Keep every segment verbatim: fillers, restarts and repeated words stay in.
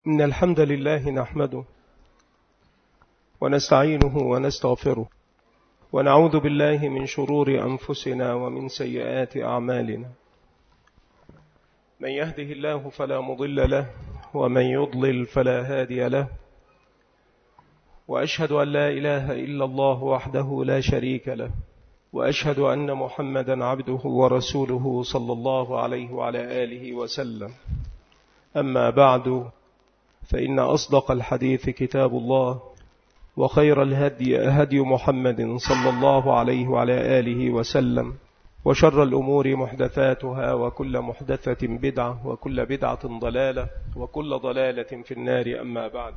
إن الحمد لله نحمده ونستعينه ونستغفره ونعوذ بالله من شرور أنفسنا ومن سيئات أعمالنا. من يهده الله فلا مضل له ومن يضلل فلا هادي له، وأشهد أن لا إله إلا الله وحده لا شريك له، وأشهد أن محمدا عبده ورسوله صلى الله عليه وعلى آله وسلم. أما بعد، فإن أصدق الحديث كتاب الله، وخير الهدي هدي محمد صلى الله عليه وعلى آله وسلم، وشر الأمور محدثاتها، وكل محدثة بدعة، وكل بدعة ضلالة، وكل ضلالة في النار. أما بعد،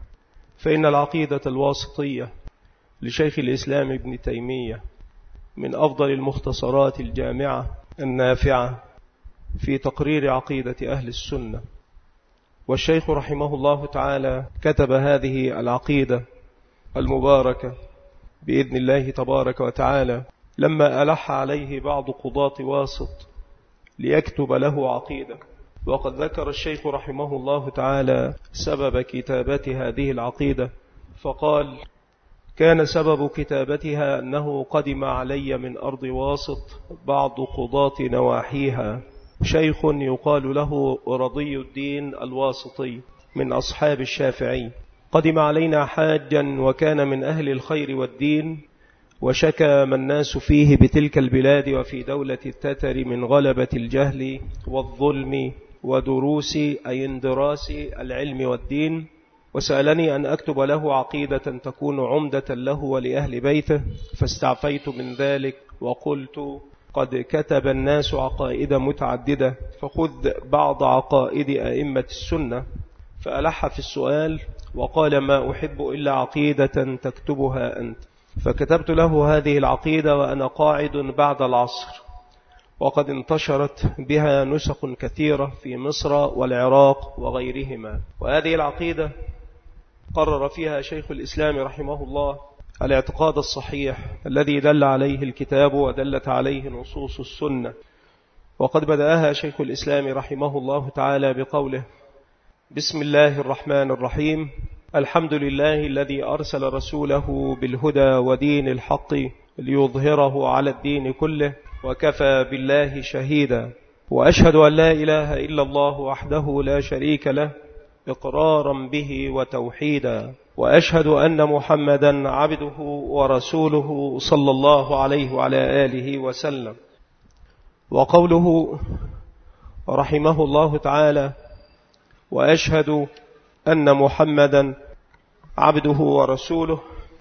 فإن العقيدة الواسطية لشيخ الإسلام ابن تيمية من أفضل المختصرات الجامعة النافعة في تقرير عقيدة أهل السنة. والشيخ رحمه الله تعالى كتب هذه العقيدة المباركة بإذن الله تبارك وتعالى لما ألح عليه بعض قضاة واسط ليكتب له عقيدة. وقد ذكر الشيخ رحمه الله تعالى سبب كتابة هذه العقيدة، فقال: كان سبب كتابتها أنه قدم علي من أرض واسط بعض قضاة نواحيها شيخ يقال له رضي الدين الواسطي من أصحاب الشافعي، قدم علينا حاجا وكان من أهل الخير والدين، وشكى ما الناس فيه بتلك البلاد وفي دولة التتر من غلبة الجهل والظلم ودروس أي اندراس العلم والدين، وسألني أن أكتب له عقيدة تكون عمدة له ولأهل بيته، فاستعفيت من ذلك وقلت: قد كتب الناس عقائد متعددة، فخذ بعض عقائد أئمة السنة. فألح في السؤال وقال: ما أحب إلا عقيدة تكتبها أنت. فكتبت له هذه العقيدة وأنا قاعد بعد العصر، وقد انتشرت بها نسخ كثيرة في مصر والعراق وغيرهما. وهذه العقيدة قرر فيها شيخ الإسلام رحمه الله الاعتقاد الصحيح الذي دل عليه الكتاب ودلت عليه نصوص السنة. وقد بدأها شيخ الإسلام رحمه الله تعالى بقوله: بسم الله الرحمن الرحيم، الحمد لله الذي أرسل رسوله بالهدى ودين الحق ليظهره على الدين كله، وكفى بالله شهيدا، وأشهد أن لا إله إلا الله وحده لا شريك له إقرارا به وتوحيدا، وأشهد أن محمدا عبده ورسوله صلى الله عليه وعلى آله وسلم. وقوله رحمه الله تعالى: وأشهد أن محمدا عبده ورسوله،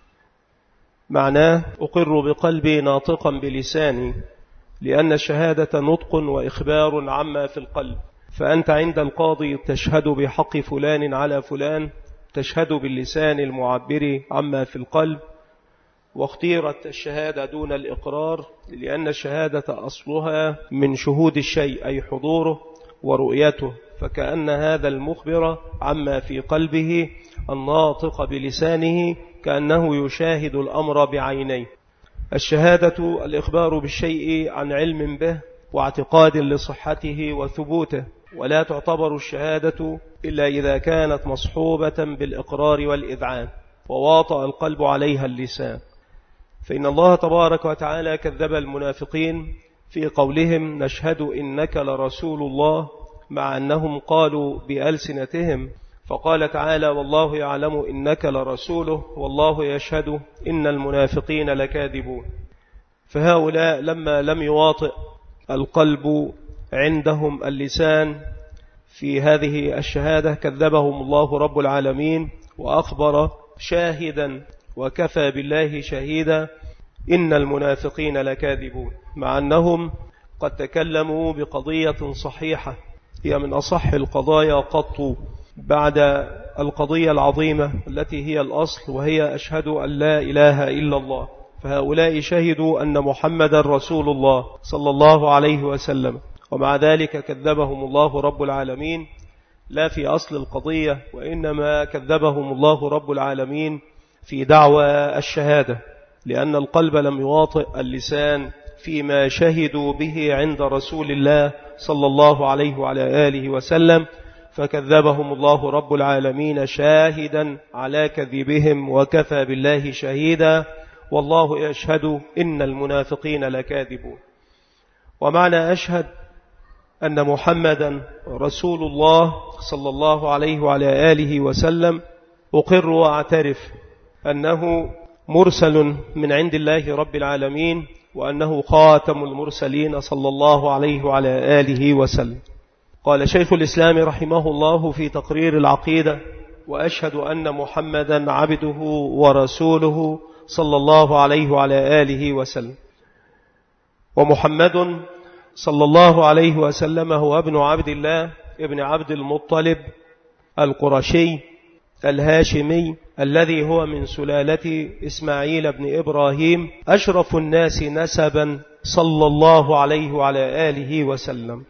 معناه أقر بقلبي ناطقا بلساني، لأن الشهادة نطق وإخبار عما في القلب. فأنت عند القاضي تشهد بحق فلان على فلان، تشهد باللسان المعبر عما في القلب. واختيرت الشهادة دون الإقرار لأن الشهادة أصلها من شهود الشيء أي حضوره ورؤيته، فكأن هذا المخبر عما في قلبه الناطق بلسانه كأنه يشاهد الأمر بعينيه. الشهادة الإخبار بالشيء عن علم به واعتقاد لصحته وثبوته، ولا تعتبر الشهادة إلا إذا كانت مصحوبة بالإقرار والإذعان وواطأ القلب عليها اللسان. فإن الله تبارك وتعالى كذب المنافقين في قولهم: نشهد إنك لرسول الله، مع أنهم قالوا بألسنتهم. فقال تعالى: والله يعلم إنك لرسوله والله يشهد إن المنافقين لكاذبون. فهؤلاء لما لم يواطئ القلب عندهم اللسان في هذه الشهادة كذبهم الله رب العالمين، وأخبر شاهدا وكفى بالله شهيدا إن المنافقين لكاذبون، مع أنهم قد تكلموا بقضية صحيحة هي من أصح القضايا قط بعد القضية العظيمة التي هي الأصل، وهي أشهد أن لا إله إلا الله. فهؤلاء شهدوا أن محمد رسول الله صلى الله عليه وسلم، ومع ذلك كذبهم الله رب العالمين لا في أصل القضية، وإنما كذبهم الله رب العالمين في دعوى الشهادة، لأن القلب لم يواطئ اللسان فيما شهدوا به عند رسول الله صلى الله عليه وعلى آله وسلم، فكذبهم الله رب العالمين شاهدا على كذبهم وكفى بالله شهيدا والله يشهد إن المنافقين لكاذبون. ومعنى أشهد أن محمدا رسول الله صلى الله عليه وعلى آله وسلم أقر وأعترف أنه مرسل من عند الله رب العالمين وأنه خاتم المرسلين صلى الله عليه وعلى آله وسلم. قال شيخ الإسلام رحمه الله في تقرير العقيدة: وأشهد أن محمدا عبده ورسوله صلى الله عليه وعلى آله وسلم. ومحمد صلى الله عليه وسلم هو ابن عبد الله ابن عبد المطلب القرشي الهاشمي الذي هو من سلالة إسماعيل بن إبراهيم أشرف الناس نسبا صلى الله عليه وعلى آله وسلم.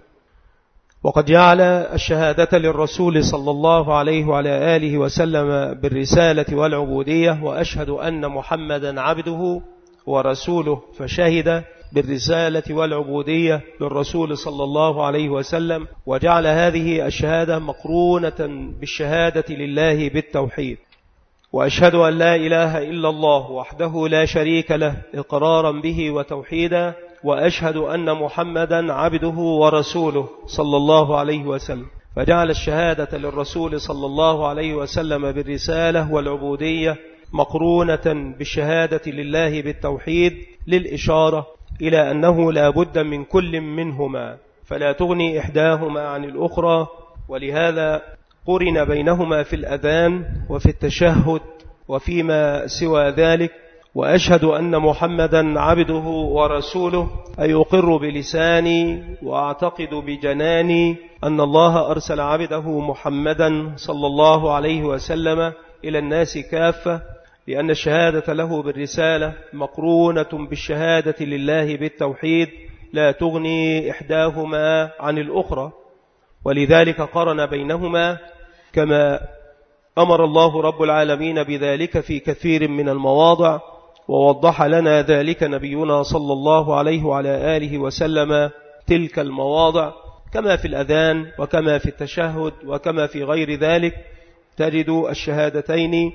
وقد جعل الشهادة للرسول صلى الله عليه وعلى آله وسلم بالرسالة والعبودية: وأشهد أن محمدا عبده ورسوله، فشهد بالرسالة والعبودية للرسول صلى الله عليه وسلم، وجعل هذه الشهادة مقرونة بالشهادة لله بالتوحيد. وأشهد أن لا إله إلا الله وحده لا شريك له إقرارا به وتوحيدا، وأشهد أن محمدا عبده ورسوله صلى الله عليه وسلم، فجعل الشهادة للرسول صلى الله عليه وسلم بالرسالة والعبودية مقرونة بالشهادة لله بالتوحيد، للإشارة إلى أنه لا بد من كل منهما، فلا تغني إحداهما عن الأخرى. ولهذا قرن بينهما في الأذان وفي التشهد وفيما سوى ذلك. وأشهد أن محمدا عبده ورسوله أي أقر بلساني وأعتقد بجناني أن الله أرسل عبده محمدا صلى الله عليه وسلم إلى الناس كافة، لأن الشهادة له بالرسالة مقرونة بالشهادة لله بالتوحيد، لا تغني إحداهما عن الأخرى، ولذلك قرن بينهما كما أمر الله رب العالمين بذلك في كثير من المواضع، ووضح لنا ذلك نبينا صلى الله عليه وعلى آله وسلم تلك المواضع، كما في الأذان وكما في التشهد وكما في غير ذلك تجد الشهادتين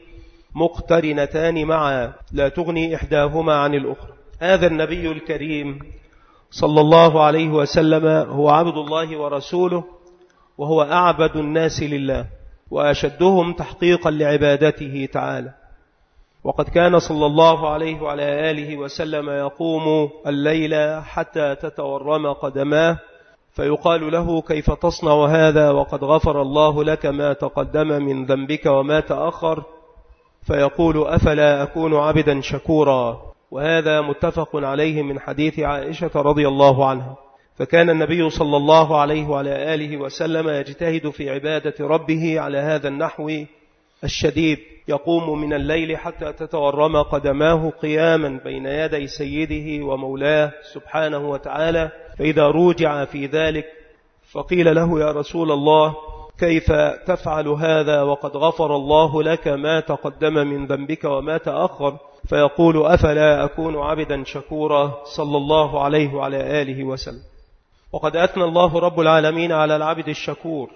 مقترنتان معا، لا تغني إحداهما عن الأخرى. هذا النبي الكريم صلى الله عليه وسلم هو عبد الله ورسوله، وهو أعبد الناس لله وأشدهم تحقيقا لعبادته تعالى. وقد كان صلى الله عليه وعلى آله وسلم يقوم الليل حتى تتورم قدماه، فيقال له: كيف تصنع هذا وقد غفر الله لك ما تقدم من ذنبك وما تأخر؟ فيقول: أفلا أكون عبدا شكورا. وهذا متفق عليه من حديث عائشة رضي الله عنها. فكان النبي صلى الله عليه وعلى آله وسلم يجتهد في عبادة ربه على هذا النحو الشديد، يقوم من الليل حتى تتورم قدماه قياما بين يدي سيده ومولاه سبحانه وتعالى. فإذا روجع في ذلك فقيل له: يا رسول الله، كيف تفعل هذا وقد غفر الله لك ما تقدم من ذنبك وما تأخر؟ فيقول: أفلا أكون عبدا شكورا صلى الله عليه وعلى آله وسلم. وقد أثنى الله رب العالمين على العبد الشكور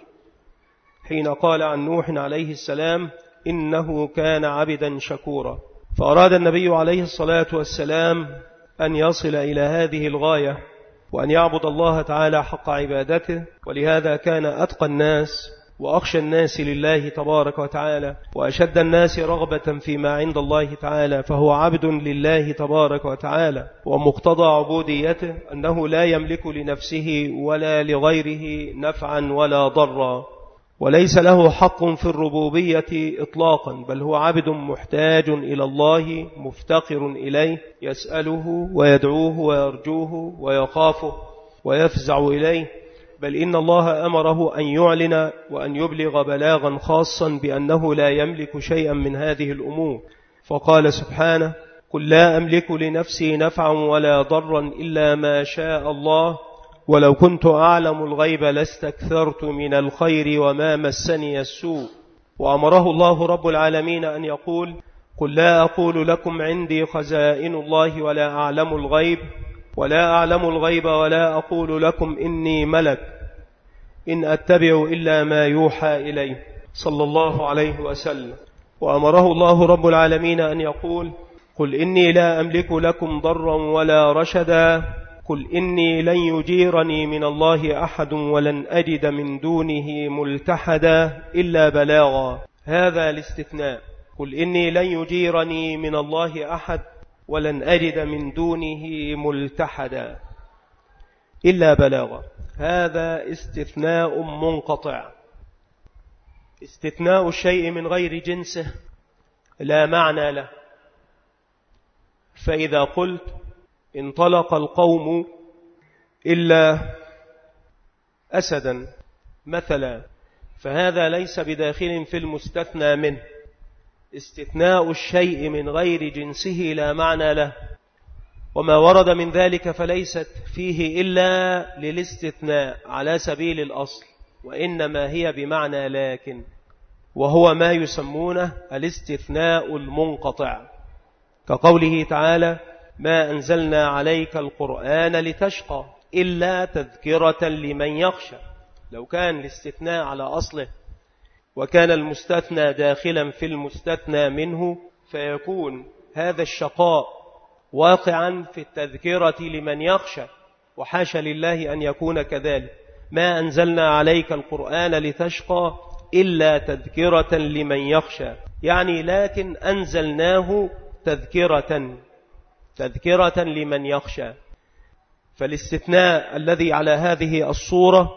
حين قال عن نوح عليه السلام: إنه كان عبدا شكورا. فأراد النبي عليه الصلاة والسلام أن يصل إلى هذه الغاية وأن يعبد الله تعالى حق عبادته، ولهذا كان أتقى الناس وأخشى الناس لله تبارك وتعالى، وأشد الناس رغبة فيما عند الله تعالى، فهو عبد لله تبارك وتعالى. ومقتضى عبوديته أنه لا يملك لنفسه ولا لغيره نفعا ولا ضرا، وليس له حق في الربوبية إطلاقا، بل هو عبد محتاج إلى الله مفتقر إليه، يسأله ويدعوه ويرجوه ويخافه ويفزع إليه. بل إن الله أمره أن يعلن وأن يبلغ بلاغا خاصا بأنه لا يملك شيئا من هذه الأمور، فقال سبحانه: قل لا أملك لنفسي نفعا ولا ضرا إلا ما شاء الله ولو كنت أعلم الغيب لاستكثرت من الخير وما مسني السوء. وأمره الله رب العالمين أن يقول: قل لا أقول لكم عندي خزائن الله ولا أعلم الغيب ولا أعلم الغيب ولا أقول لكم إني ملك إن أتبع إلا ما يوحى إلي صلى الله عليه وسلم. وأمره الله رب العالمين أن يقول: قل إني لا أملك لكم ضرا ولا رشدا، قل إني لن يجيرني من الله أحد ولن أجد من دونه ملتحدا إلا بلاغا. هذا الاستثناء، قل إني لن يجيرني من الله أحد ولن أجد من دونه ملتحدا إلا بلاغا. هذا استثناء منقطع. استثناء الشيء من غير جنسه لا معنى له. فإذا قلت انطلق القوم إلا أسدا مثلا، فهذا ليس بداخل في المستثنى منه. استثناء الشيء من غير جنسه لا معنى له، وما ورد من ذلك فليست فيه إلا للاستثناء على سبيل الأصل، وإنما هي بمعنى لكن، وهو ما يسمونه الاستثناء المنقطع، كقوله تعالى: ما أنزلنا عليك القرآن لتشقى إلا تذكرة لمن يخشى. لو كان الاستثناء على أصله وكان المستثنى داخلا في المستثنى منه، فيكون هذا الشقاء واقعا في التذكرة لمن يخشى، وحاشا لله أن يكون كذلك. ما أنزلنا عليك القرآن لتشقى إلا تذكرة لمن يخشى، يعني لكن أنزلناه تذكرة تذكرة لمن يخشى. فالاستثناء الذي على هذه الصورة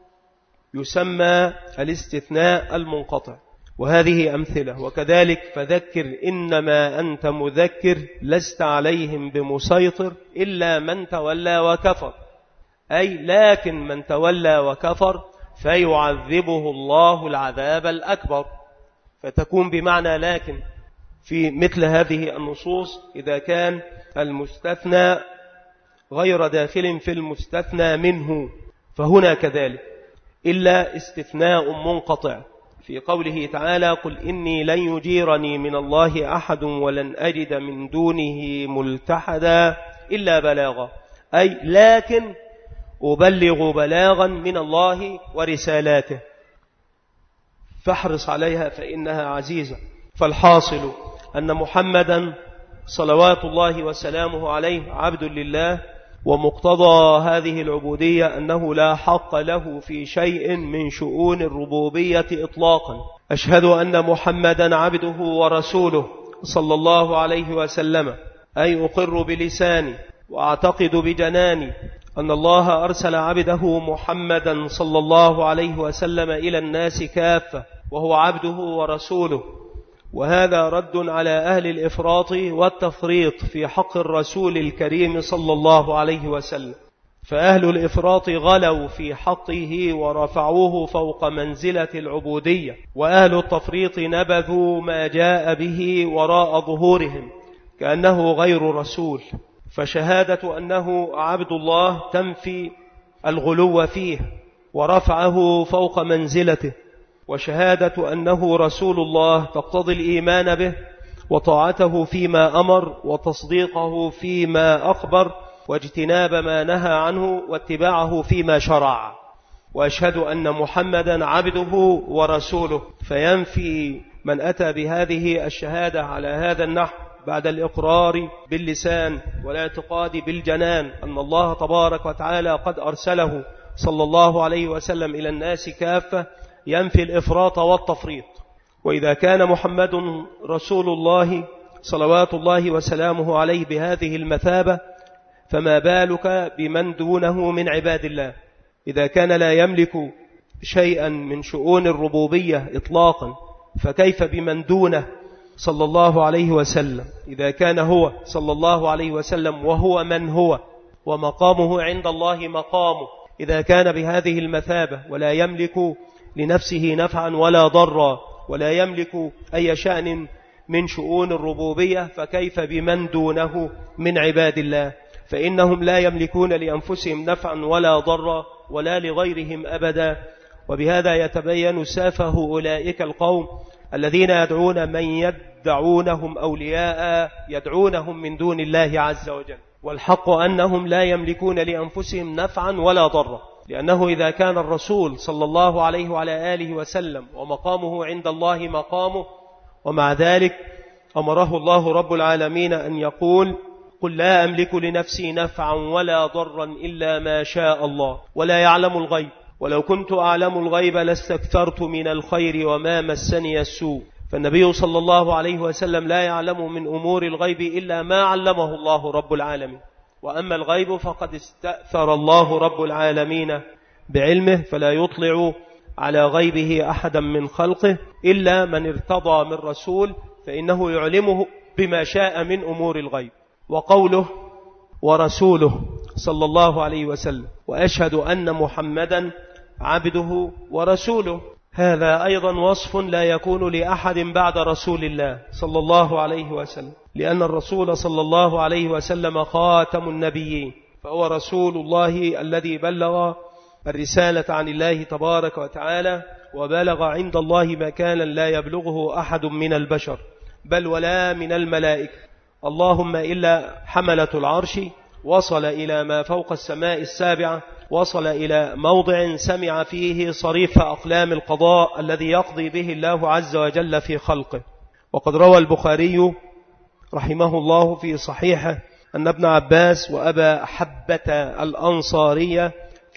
يسمى الاستثناء المنقطع، وهذه أمثلة. وكذلك فذكر إنما أنت مذكر لست عليهم بمسيطر إلا من تولى وكفر، أي لكن من تولى وكفر فيعذبه الله العذاب الأكبر، فتكون بمعنى لكن في مثل هذه النصوص إذا كان المستثنى غير داخل في المستثنى منه. فهنا كذلك إلا استثناء منقطع في قوله تعالى: قل إني لن يجيرني من الله أحد ولن أجد من دونه ملتحدا إلا بلاغا، أي لكن أبلغ بلاغا من الله ورسالاته فاحرص عليها فإنها عزيزة. فالحاصل أن محمدا صلوات الله وسلامه عليه عبد لله، ومقتضى هذه العبودية أنه لا حق له في شيء من شؤون الربوبية إطلاقا. أشهد أن محمدا عبده ورسوله صلى الله عليه وسلم، أي أقر بلساني وأعتقد بجناني أن الله أرسل عبده محمدا صلى الله عليه وسلم إلى الناس كافة، وهو عبده ورسوله. وهذا رد على أهل الإفراط والتفريط في حق الرسول الكريم صلى الله عليه وسلم. فأهل الإفراط غلوا في حقه ورفعوه فوق منزلة العبودية، وأهل التفريط نبذوا ما جاء به وراء ظهورهم كأنه غير رسول. فشهادة أنه عبد الله تنفي الغلو فيه ورفعه فوق منزلته، وشهادة أنه رسول الله تقتضي الإيمان به وطاعته فيما أمر وتصديقه فيما أخبر واجتناب ما نهى عنه واتباعه فيما شرع. وأشهد أن محمدا عبده ورسوله، فينفي من أتى بهذه الشهادة على هذا النحو بعد الإقرار باللسان والاعتقاد بالجنان أن الله تبارك وتعالى قد أرسله صلى الله عليه وسلم إلى الناس كافة، ينفي الإفراط والتفريط. وإذا كان محمد رسول الله صلوات الله وسلامه عليه بهذه المثابة، فما بالك بمن دونه من عباد الله؟ إذا كان لا يملك شيئا من شؤون الربوبية إطلاقا، فكيف بمن دونه صلى الله عليه وسلم؟ إذا كان هو صلى الله عليه وسلم وهو من هو ومقامه عند الله مقامه، إذا كان بهذه المثابة ولا يملك لنفسه نفعا ولا ضرا ولا يملك أي شأن من شؤون الربوبية، فكيف بمن دونه من عباد الله؟ فإنهم لا يملكون لأنفسهم نفعا ولا ضرا ولا لغيرهم أبدا. وبهذا يتبين سافه أولئك القوم الذين يدعون من يدعونهم أولياء يدعونهم من دون الله عز وجل، والحق أنهم لا يملكون لأنفسهم نفعا ولا ضرا، لأنه إذا كان الرسول صلى الله عليه وعلى آله وسلم ومقامه عند الله مقامه، ومع ذلك أمره الله رب العالمين أن يقول: قل لا أملك لنفسي نفعا ولا ضرا إلا ما شاء الله ولا يعلم الغيب ولو كنت أعلم الغيب لاستكثرت من الخير وما مسني السوء. فالنبي صلى الله عليه وسلم لا يعلم من أمور الغيب إلا ما علمه الله رب العالمين، وأما الغيب فقد استأثر الله رب العالمين بعلمه، فلا يطلع على غيبه أحدا من خلقه إلا من ارتضى من رسول، فإنه يعلمه بما شاء من أمور الغيب. وقوله ورسوله صلى الله عليه وسلم: وأشهد أن محمدا عبده ورسوله، هذا أيضا وصف لا يكون لأحد بعد رسول الله صلى الله عليه وسلم، لأن الرسول صلى الله عليه وسلم خاتم النبيين، فهو رسول الله الذي بلغ الرسالة عن الله تبارك وتعالى، وبلغ عند الله مكانا لا يبلغه أحد من البشر بل ولا من الملائكة، اللهم إلا حملة العرش. وصل إلى ما فوق السماء السابعة، وصل إلى موضع سمع فيه صريف أقلام القضاء الذي يقضي به الله عز وجل في خلقه. وقد روى البخاري رحمه الله في صحيحه أن ابن عباس وأبا حبة الأنصارية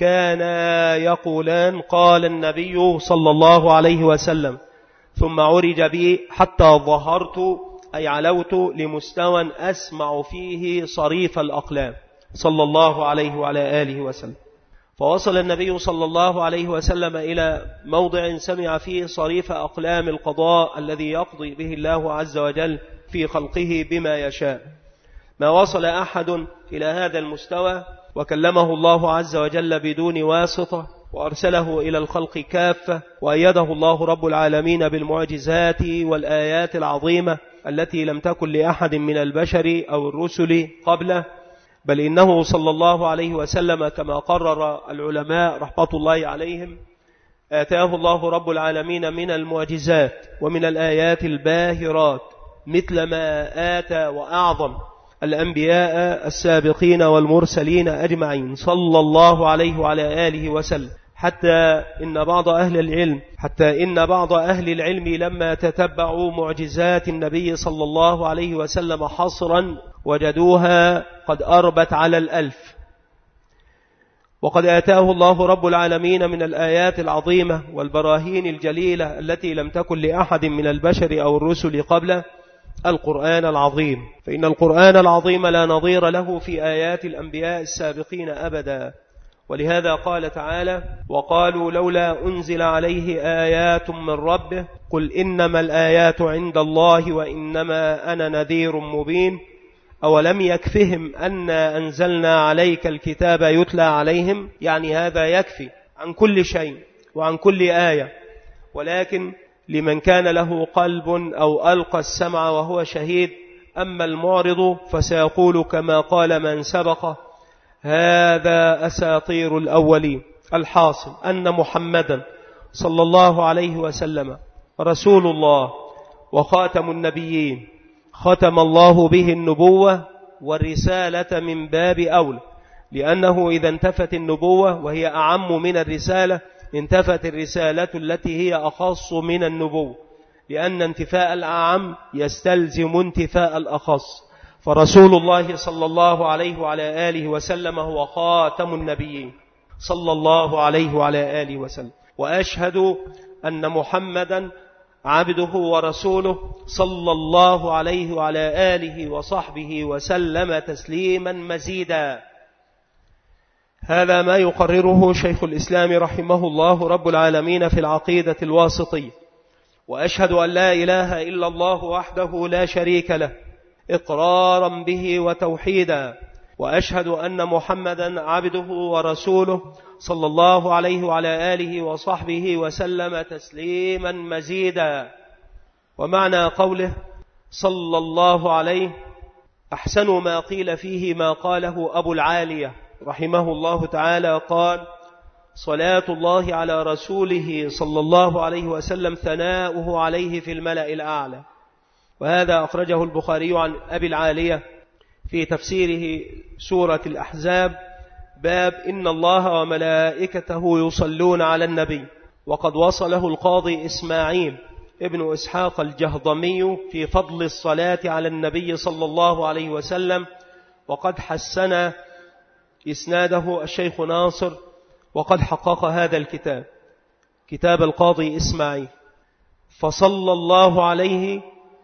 كانا يقولان: قال النبي صلى الله عليه وسلم ثم عرج بي حتى ظهرت، أي علوت لمستوى أسمع فيه صريف الأقلام، صلى الله عليه وعلى آله وسلم. فوصل النبي صلى الله عليه وسلم إلى موضع سمع فيه صريف أقلام القضاء الذي يقضي به الله عز وجل في خلقه بما يشاء. ما وصل أحد إلى هذا المستوى وكلمه الله عز وجل بدون واسطة، وأرسله إلى الخلق كافة، وأيده الله رب العالمين بالمعجزات والآيات العظيمة التي لم تكن لأحد من البشر أو الرسل قبله. بل إنه صلى الله عليه وسلم كما قرر العلماء رحمة الله عليهم آتاه الله رب العالمين من المعجزات ومن الآيات الباهرات مثل ما آتى وأعظم الأنبياء السابقين والمرسلين أجمعين صلى الله عليه وعلى آله وسلم. حتى إن بعض أهل العلم حتى إن بعض أهل العلم لما تتبعوا معجزات النبي صلى الله عليه وسلم حصرا وجدوها قد أربت على الألف. وقد آتاه الله رب العالمين من الآيات العظيمة والبراهين الجليلة التي لم تكن لأحد من البشر أو الرسل قبله القرآن العظيم، فإن القرآن العظيم لا نظير له في آيات الأنبياء السابقين أبدا. ولهذا قال تعالى: وقالوا لولا أنزل عليه آيات من ربه قل إنما الآيات عند الله وإنما أنا نذير مبين أولم يكفهم أنا أنزلنا عليك الكتاب يتلى عليهم، يعني هذا يكفي عن كل شيء وعن كل آية. ولكن لمن كان له قلب أو ألقى السمع وهو شهيد. أما المعرض فسيقول كما قال من سبقه: هذا أساطير الأولين. الحاصل أن محمدا صلى الله عليه وسلم رسول الله وخاتم النبيين، ختم الله به النبوة والرسالة من باب أولى، لأنه إذا انتفت النبوة وهي أعم من الرسالة انتفت الرسالة التي هي أخص من النبوة، لأن انتفاء الأعم يستلزم انتفاء الأخص. فرسول الله صلى الله عليه وعلى آله وسلم هو خاتم النبيين صلى الله عليه وعلى آله وسلم. وأشهد أن محمدا عبده ورسوله صلى الله عليه وعلى آله وصحبه وسلم تسليما مزيدا. هذا ما يقرره شيخ الإسلام رحمه الله رب العالمين في العقيدة الواسطية. وأشهد أن لا إله إلا الله وحده لا شريك له إقرارا به وتوحيدا، وأشهد أن محمدا عبده ورسوله صلى الله عليه وعلى آله وصحبه وسلم تسليما مزيدا. ومعنى قوله صلى الله عليه أحسن ما قيل فيه ما قاله أبو العالية رحمه الله تعالى، قال: صلاة الله على رسوله صلى الله عليه وسلم ثناؤه عليه في الملأ الأعلى. وهذا أخرجه البخاري عن أبي العالية في تفسيره سورة الأحزاب باب إن الله وملائكته يصلون على النبي. وقد وصله القاضي إسماعيل ابن إسحاق الجهضمي في فضل الصلاة على النبي صلى الله عليه وسلم، وقد حسن إسناده الشيخ ناصر، وقد حقق هذا الكتاب كتاب القاضي إسماعيل. فصلى الله عليه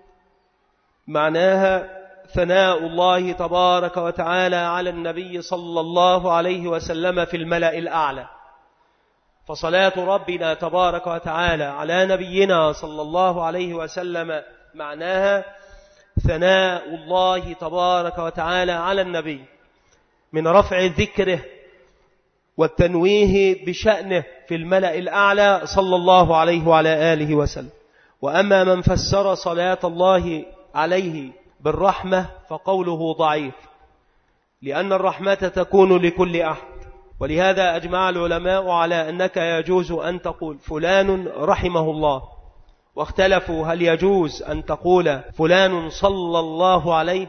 معناها ثناء الله تبارك وتعالى على النبي صلى الله عليه وسلم في الملأ الأعلى. فصلاة ربنا تبارك وتعالى على نبينا صلى الله عليه وسلم معناها ثناء الله تبارك وتعالى على النبي من رفع ذكره والتنويه بشأنه في الملأ الأعلى صلى الله عليه وعلى آله وسلم. وأما من فسر صلاة الله عليه بالرحمة فقوله ضعيف، لأن الرحمة تكون لكل أحد، ولهذا أجمع العلماء على أنك يجوز أن تقول فلان رحمه الله، واختلفوا هل يجوز أن تقول فلان صلى الله عليه،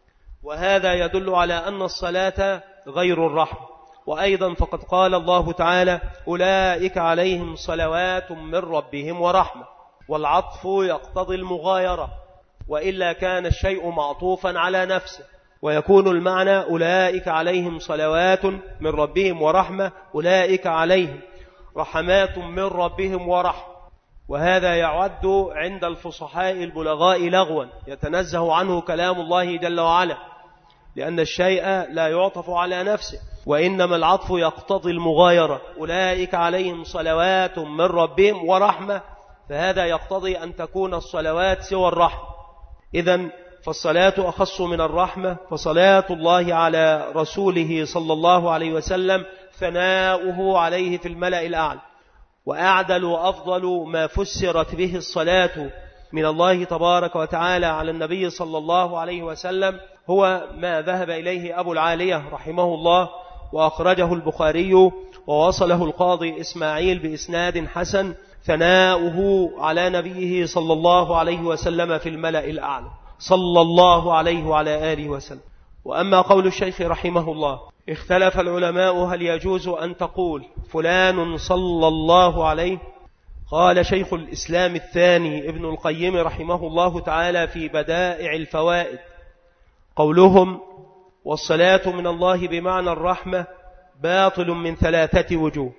وهذا يدل على أن الصلاة غير الرحمة. وأيضا فقد قال الله تعالى أولئك عليهم صلوات من ربهم ورحمة، والعطف يقتضي المغايرة، وإلا كان الشيء معطوفا على نفسه، ويكون المعنى أولئك عليهم صلوات من ربهم ورحمة، أولئك عليهم رحمات من ربهم ورحمة. وهذا يعد عند الفصحاء البلغاء لغوا يتنزه عنه كلام الله جل وعلا، لأن الشيء لا يعطف على نفسه، وإنما العطف يقتضي المغايرة. أولئك عليهم صلوات من ربهم ورحمة، فهذا يقتضي أن تكون الصلوات سوى الرحمة. إذن فالصلاة أخص من الرحمة. فصلاة الله على رسوله صلى الله عليه وسلم ثناؤه عليه في الملأ الأعلى. وأعدل وأفضل ما فسرت به الصلاة من الله تبارك وتعالى على النبي صلى الله عليه وسلم هو ما ذهب إليه أبو العالية رحمه الله، وأخرجه البخاري ووصله القاضي إسماعيل بإسناد حسن، ثناؤه على نبيه صلى الله عليه وسلم في الملأ الأعلى صلى الله عليه وعلى آله وسلم. وأما قول الشيخ رحمه الله اختلف العلماء هل يجوز أن تقول فلان صلى الله عليه. قال شيخ الإسلام الثاني ابن القيم رحمه الله تعالى في بدائع الفوائد قولهم والصلاة من الله بمعنى الرحمة باطل من ثلاثة وجوه.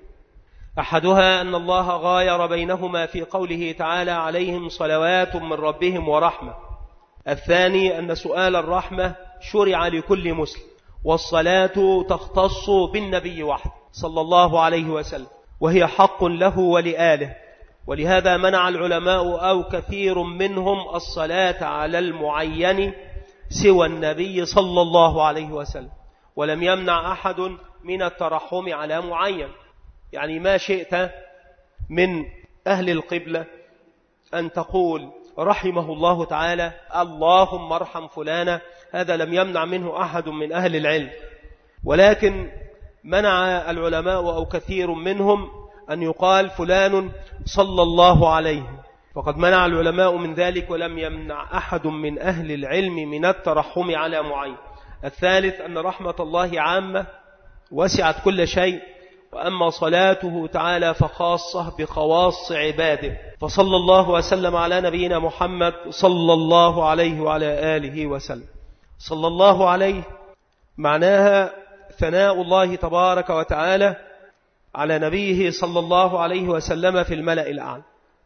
أحدها أن الله غاير بينهما في قوله تعالى عليهم صلوات من ربهم ورحمة. الثاني أن سؤال الرحمة شرع لكل مسلم، والصلاة تختص بالنبي وحده صلى الله عليه وسلم، وهي حق له ولآله. ولهذا منع العلماء أو كثير منهم الصلاة على المعين سوى النبي صلى الله عليه وسلم، ولم يمنع أحد من الترحم على معين. يعني ما شئت من أهل القبلة أن تقول رحمه الله تعالى اللهم ارحم فلانا، هذا لم يمنع منه أحد من أهل العلم، ولكن منع العلماء أو كثير منهم أن يقال فلان صلى الله عليه، فقد منع العلماء من ذلك، ولم يمنع أحد من أهل العلم من الترحم على معين. الثالث أن رحمة الله عامة وسعت كل شيء، وأما صلاته تعالى فخاصة بخواص عباده. فصلى الله وسلم على نبينا محمد صلى الله عليه وعلى آله وسلم. صلى الله عليه معناها ثناء الله تبارك وتعالى على نبيه صلى الله عليه وسلم في الملأ الأعلى.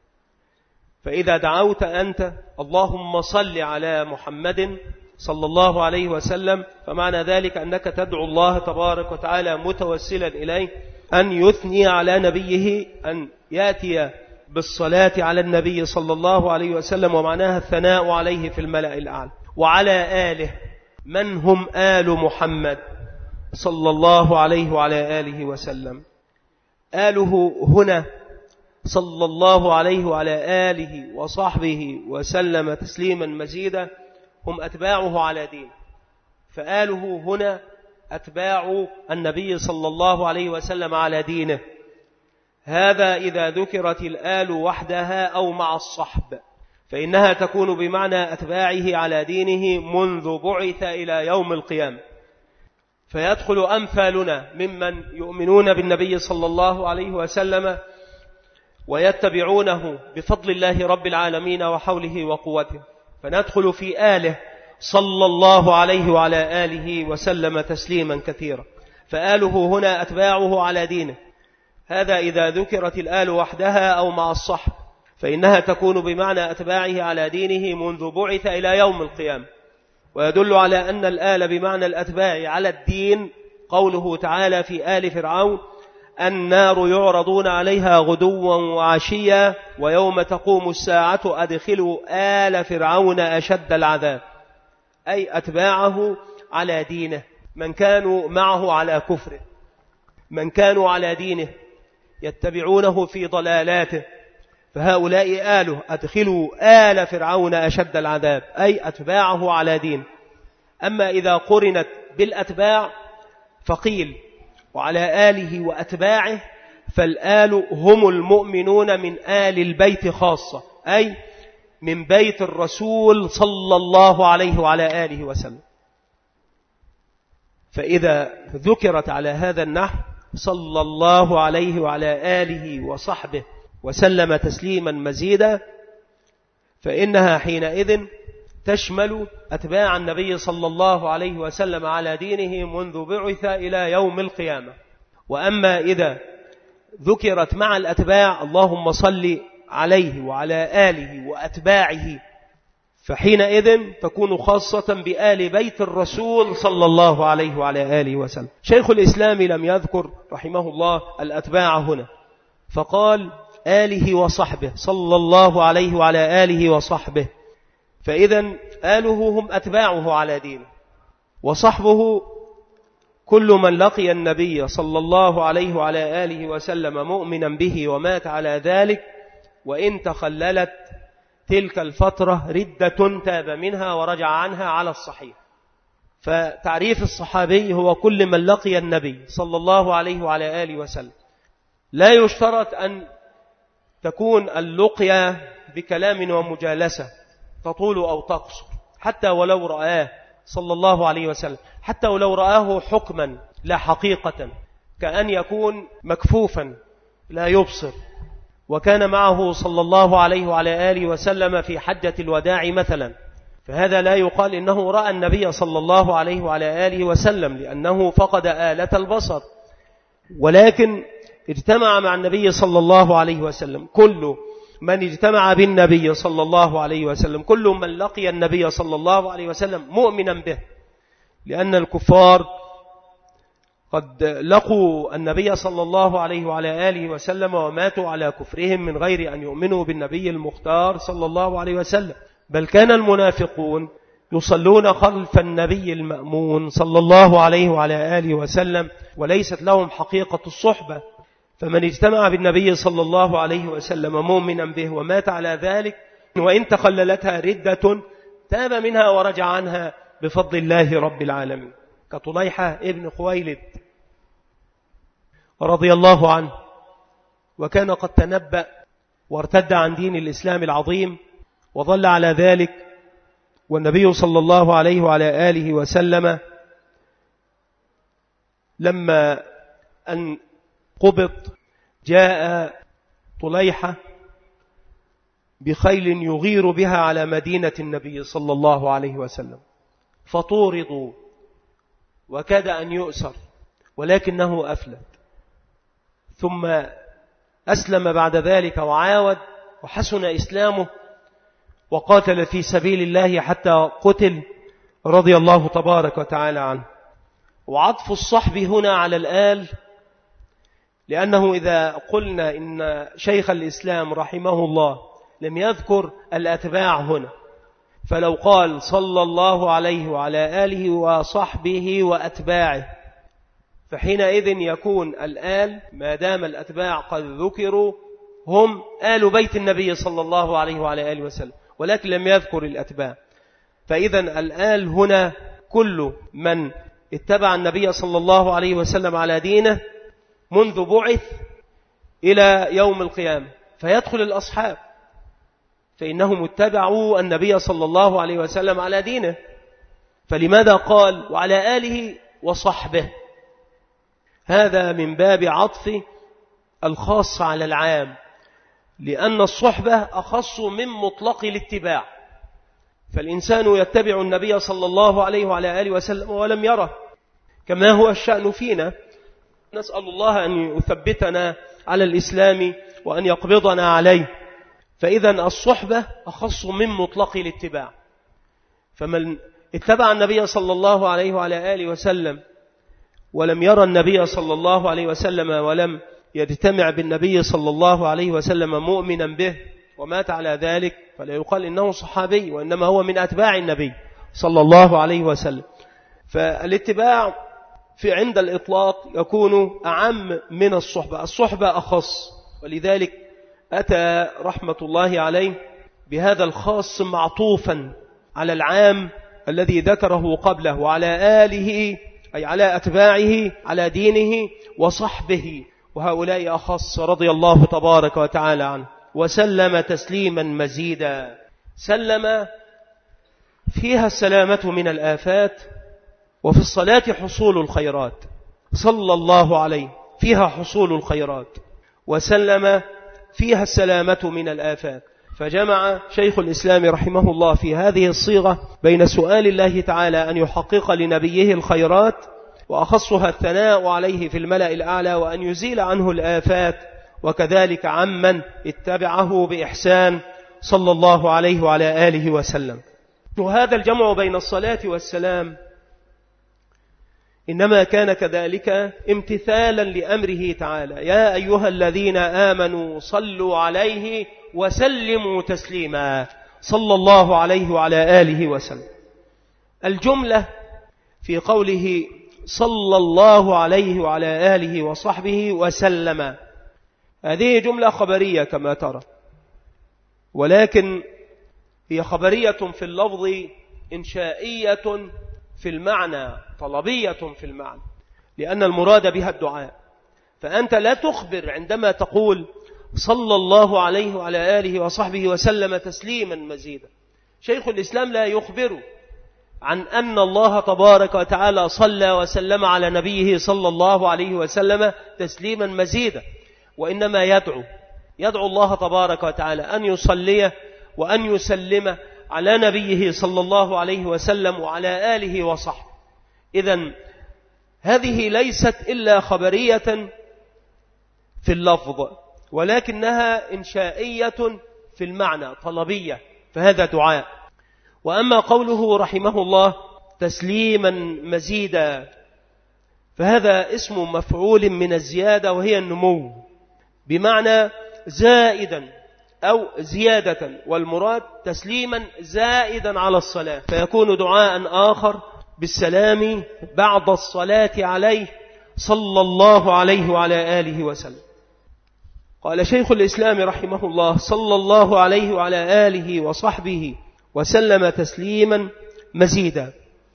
فإذا دعوت أنت اللهم صل على محمد صلى الله عليه وسلم، فمعنى ذلك أنك تدعو الله تبارك وتعالى متوسلا إليه أن يثني على نبيه، أن يأتي بالصلاة على النبي صلى الله عليه وسلم، ومعناها الثناء عليه في الملأ الأعلى. وعلى آله، من هم آل محمد صلى الله عليه وعلى آله وسلم؟ آله هنا صلى الله عليه وعلى آله وصحبه وسلم تسليما مزيدا هم أتباعه على دين. فآله هنا أتباع النبي صلى الله عليه وسلم على دينه. هذا إذا ذكرت الآل وحدها أو مع الصحب، فإنها تكون بمعنى أتباعه على دينه منذ بعث إلى يوم القيامة. فيدخل أمثالنا ممن يؤمنون بالنبي صلى الله عليه وسلم ويتبعونه بفضل الله رب العالمين وحوله وقوته، فندخل في آله صلى الله عليه وعلى آله وسلم تسليما كثيرا. فآله هنا أتباعه على دينه، هذا إذا ذكرت الآل وحدها أو مع الصحب، فإنها تكون بمعنى أتباعه على دينه منذ بعث إلى يوم القيامة. ويدل على أن الآل بمعنى الأتباع على الدين قوله تعالى في آل فرعون: النار يعرضون عليها غدوا وعشيا ويوم تقوم الساعة أدخلوا آل فرعون أشد العذاب، أي أتباعه على دينه، من كانوا معه على كفره، من كانوا على دينه يتبعونه في ضلالاته، فهؤلاء آله أدخلوا آل فرعون أشد العذاب، أي أتباعه على دين. أما إذا قرنت بالأتباع فقيل وعلى آله وأتباعه، فالآل هم المؤمنون من آل البيت خاصة، أي من بيت الرسول صلى الله عليه وعلى آله وسلم. فإذا ذكرت على هذا النحو صلى الله عليه وعلى آله وصحبه وسلم تسليما مزيدا، فإنها حينئذ تشمل أتباع النبي صلى الله عليه وسلم على دينه منذ بعث إلى يوم القيامة. وأما إذا ذكرت مع الأتباع اللهم صل عليه وعلى آله وأتباعه، فحينئذ تكون خاصة بآل بيت الرسول صلى الله عليه وعلى آله وسلم. شيخ الإسلام لم يذكر رحمه الله الأتباع هنا، فقال آله وصحبه صلى الله عليه وعلى آله وصحبه، فإذن آله هم أتباعه على دينه، وصحبه كل من لقي النبي صلى الله عليه وعلى آله وسلم مؤمنا به ومات على ذلك، وإن تخللت تلك الفترة ردة تاب منها ورجع عنها على الصحيح. فتعريف الصحابي هو كل من لقي النبي صلى الله عليه وعلى آله وسلم. لا يشترط أن تكون اللقية بكلام ومجالسة تطول أو تقصر، حتى ولو رآه صلى الله عليه وسلم، حتى ولو رآه حكما لا حقيقة، كأن يكون مكفوفا لا يبصر، وكان معه صلى الله عليه وعلى آله وسلم في حجة الوداع مثلا، فهذا لا يقال إنه رأى النبي صلى الله عليه وعلى آله وسلم، لأنه فقد آلة البصر، ولكن اجتمع مع النبي صلى الله عليه وسلم. كل من اجتمع بالنبي صلى الله عليه وسلم، كل من لقي النبي صلى الله عليه وسلم مؤمنا به، لأن الكفار قد لقوا النبي صلى الله عليه وعلى آله وسلم وماتوا على كفرهم من غير أن يؤمنوا بالنبي المختار صلى الله عليه وسلم، بل كان المنافقون يصلون خلف النبي المأمون صلى الله عليه وعلى آله وسلم وليست لهم حقيقة الصحبة. فمن اجتمع بالنبي صلى الله عليه وسلم مؤمنا به ومات على ذلك، وإن تخللتها ردة تاب منها ورجع عنها بفضل الله رب العالمين، كطليحة ابن خويلد رضي الله عنه، وكان قد تنبأ وارتد عن دين الإسلام العظيم وظل على ذلك، والنبي صلى الله عليه وعلى آله وسلم لما أن قبض جاء طليحة بخيل يغير بها على مدينة النبي صلى الله عليه وسلم، فطوردوا وكاد أن يؤسر، ولكنه أفلت، ثم أسلم بعد ذلك وعاود وحسن إسلامه وقاتل في سبيل الله حتى قتل رضي الله تبارك وتعالى عنه. وعطف الصحب هنا على الآل، لأنه إذا قلنا إن شيخ الإسلام رحمه الله لم يذكر الأتباع هنا، فلو قال صلى الله عليه وعلى آله وصحبه وأتباعه، فحينئذ يكون الآل ما دام الأتباع قد ذكروا هم آل بيت النبي صلى الله عليه وعلى آله وسلم، ولكن لم يذكر الأتباع. فإذا الآل هنا كل من اتبع النبي صلى الله عليه وسلم على دينه منذ بعث إلى يوم القيامة، فيدخل الأصحاب فإنهم اتبعوا النبي صلى الله عليه وسلم على دينه. فلماذا قال وعلى آله وصحبه. هذا من باب عطف الخاص على العام، لأن الصحبة أخص من مطلق الاتباع، فالإنسان يتبع النبي صلى الله عليه وعلى آله وسلم ولم يره، كما هو الشأن فينا. نسأل الله أن يثبتنا على الإسلام وأن يقبضنا عليه. فإذا الصحبة أخص من مطلق الاتباع، فمن اتبع النبي صلى الله عليه وعلى آله وسلم ولم يرى النبي صلى الله عليه وسلم ولم يجتمع بالنبي صلى الله عليه وسلم مؤمنا به ومات على ذلك، فلا يقال إنه صحابي، وإنما هو من أتباع النبي صلى الله عليه وسلم. فالاتباع في عند الإطلاق يكون أعم من الصحبة، الصحبة أخص، ولذلك أتى رحمة الله عليه بهذا الخاص معطوفا على العام الذي ذكره قبله، وعلى آله أي على أتباعه على دينه وصحبه، وهؤلاء أخص رضي الله تبارك وتعالى عنه. وسلم تسليما مزيدا. سلم فيها السلامة من الآفات، وفي الصلاة حصول الخيرات. صلى الله عليه فيها حصول الخيرات، وسلم فيها السلامة من الآفات. فجمع شيخ الإسلام رحمه الله في هذه الصيغة بين سؤال الله تعالى أن يحقق لنبيه الخيرات، وأخصها الثناء عليه في الملأ الأعلى، وأن يزيل عنه الآفات، وكذلك عمن اتبعه بإحسان صلى الله عليه وعلى آله وسلم. وهذا الجمع بين الصلاة والسلام إنما كان كذلك امتثالا لأمره تعالى: يا أيها الذين آمنوا صلوا عليه وسلموا تسليما. صلى الله عليه وعلى آله وسلم. الجملة في قوله صلى الله عليه وعلى آله وصحبه وسلم، هذه جملة خبرية كما ترى، ولكن هي خبرية في اللفظ، إنشائية في المعنى، طلبية في المعنى، لأن المراد بها الدعاء. فأنت لا تخبر عندما تقول صلى الله عليه وعلى آله وصحبه وسلم تسليما مزيدا. شيخ الإسلام لا يخبر عن أن الله تبارك وتعالى صلى وسلم على نبيه صلى الله عليه وسلم تسليما مزيدا، وإنما يدعو يدعو الله تبارك وتعالى أن يصلي وأن يسلم على نبيه صلى الله عليه وسلم وعلى آله وصحبه. إذن هذه ليست إلا خبرية في اللفظ، ولكنها إنشائية في المعنى، طلبية، فهذا دعاء. وأما قوله رحمه الله تسليما مزيدا، فهذا اسم مفعول من الزيادة، وهي النمو، بمعنى زائدا أو زيادة، والمراد تسليما زائدا على الصلاة، فيكون دعاء آخر بالسلام بعد الصلاة عليه صلى الله عليه وعلى آله وسلم. قال شيخ الإسلام رحمه الله صلى الله عليه وعلى آله وصحبه وسلم تسليما مزيدا،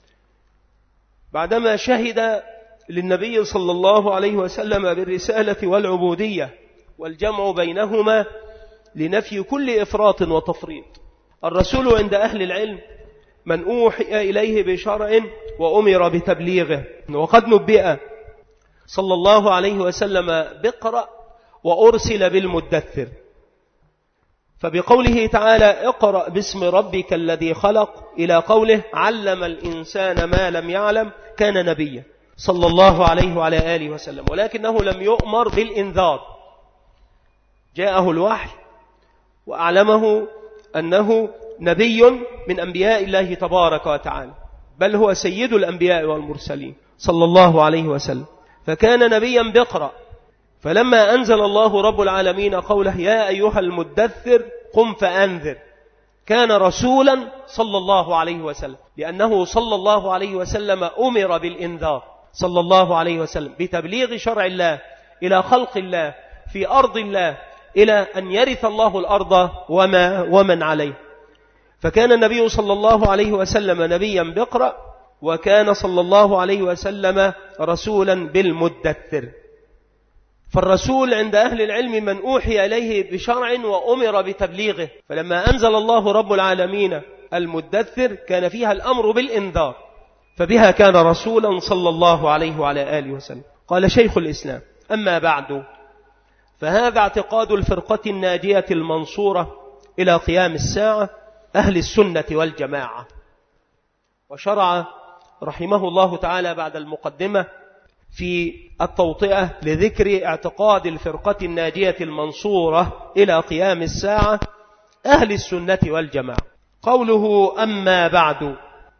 بعدما شهد للنبي صلى الله عليه وسلم بالرسالة والعبودية والجمع بينهما لنفي كل إفراط وتفريط. الرسول عند أهل العلم من أوحي إليه بشرع وأمر بتبليغه، وقد نبئ صلى الله عليه وسلم بقرأ وأرسل بالمدثر، فبقوله تعالى اقرأ باسم ربك الذي خلق إلى قوله علم الإنسان ما لم يعلم كان نبيا صلى الله عليه وعلى آله وسلم، ولكنه لم يؤمر بالإنذار، جاءه الوحي وأعلمه أنه نبي من أنبياء الله تبارك وتعالى، بل هو سيد الأنبياء والمرسلين صلى الله عليه وسلم، فكان نبيا بقرأ. فلما أنزل الله رب العالمين قوله يا أيها المدثر قم فأنذر، كان رسولا صلى الله عليه وسلم، لأنه صلى الله عليه وسلم أمر بالإنذار صلى الله عليه وسلم بتبليغ شرع الله إلى خلق الله في أرض الله إلى أن يرث الله الأرض وما ومن عليه. فكان النبي صلى الله عليه وسلم نبيا بقرأ، وكان صلى الله عليه وسلم رسولا بالمدثر. فالرسول عند أهل العلم من أوحي إليه بشرع وأمر بتبليغه، فلما أنزل الله رب العالمين المدثر كان فيها الأمر بالإنذار، فبها كان رسولا صلى الله عليه وعلى آله وسلم. قال شيخ الإسلام: أما بعد، فهذا اعتقاد الفرقة الناجية المنصورة إلى قيام الساعة، أهل السنة والجماعة. وشرع رحمه الله تعالى بعد المقدمة في التوطئة لذكر اعتقاد الفرقة الناجية المنصورة إلى قيام الساعة، أهل السنة والجماعة. قوله: أما بعد،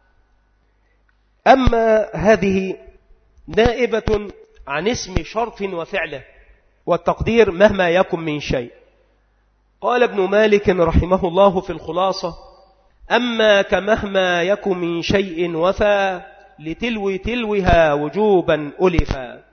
أما هذه نائبة عن اسم شرط وفعله، والتقدير مهما يكن من شيء. قال ابن مالك رحمه الله في الخلاصة: أما كمهما يكن من شيء وفى لتلو تلوها وجوبا ألفا.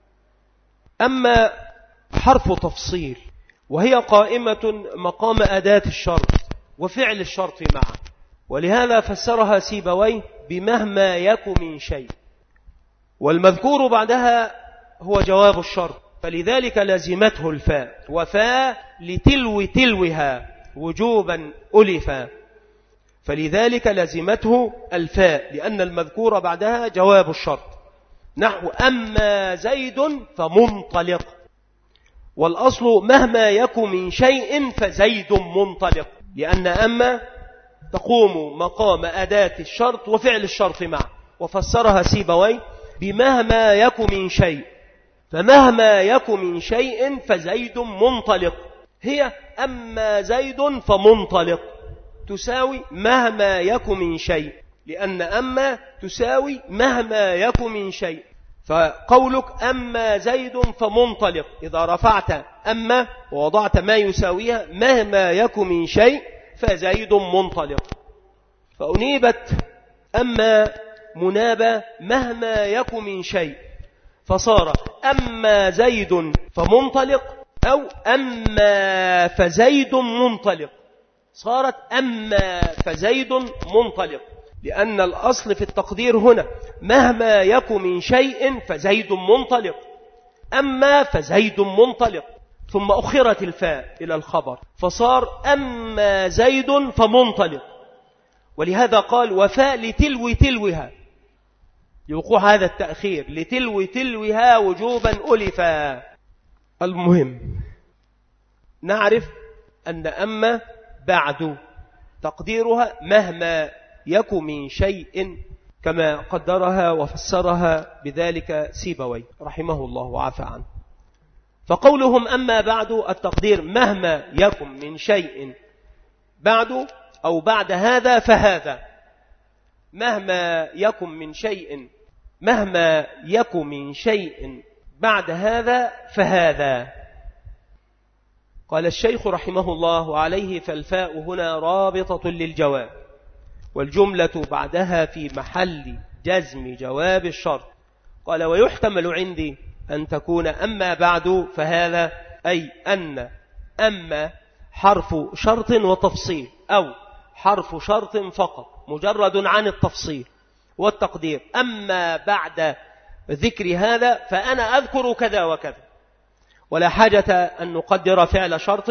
أما حرف تفصيل، وهي قائمة مقام أداة الشرط وفعل الشرط معه، ولهذا فسرها سيبويه بمهما يكن من شيء، والمذكور بعدها هو جواب الشرط، فلذلك لزمته الفاء، وفاء لتلو تلوها وجوبا ألفا، فلذلك لزمته الفاء لأن المذكور بعدها جواب الشرط. نحو: أما زيد فمنطلق، والأصل مهما يكن من شيء فزيد منطلق، لأن أما تقوم مقام أداة الشرط وفعل الشرط معه، وفسرها سيبويه بمهما يكن من شيء، فمهما يكن من شيء فزيد منطلق، هي أما زيد فمنطلق تساوي مهما يكن من شيء، لأن أما تساوي مهما يكن من شيء. فقولك أما زيد فمنطلق، إذا رفعت أما ووضعت ما يساويها مهما يكن من شيء فزيد منطلق، فأنيبت أما منابة مهما يكن من شيء، فصار أما زيد فمنطلق أو أما فزيد منطلق، صارت أما فزيد منطلق، لأن الأصل في التقدير هنا مهما يكن من شيء فزيد منطلق، أما فزيد منطلق، ثم أخرت الفاء إلى الخبر فصار أما زيد فمنطلق، ولهذا قال: وفاء لتلو تلوها، لوقوع هذا التأخير، لتلو تلوها وجوبا ألفا. المهم نعرف أن أما بعد تقديرها مهما يكن من شيء، كما قدرها وفسرها بذلك سيبويه رحمه الله وعفى عنه. فقولهم أما بعد التقدير مهما يكن من شيء بعد أو بعد هذا فهذا، مهما يكن من شيء مهما يكن من شيء بعد هذا فهذا. قال الشيخ رحمه الله عليه: فالفاء هنا رابطة للجواب، والجملة بعدها في محل جزم جواب الشرط. قال: ويحتمل عندي أن تكون أما بعد فهذا، أي أن أما حرف شرط وتفصيل، أو حرف شرط فقط مجرد عن التفصيل والتقدير. أما بعد ذكر هذا فأنا أذكر كذا وكذا، ولا حاجة أن نقدر فعل شرط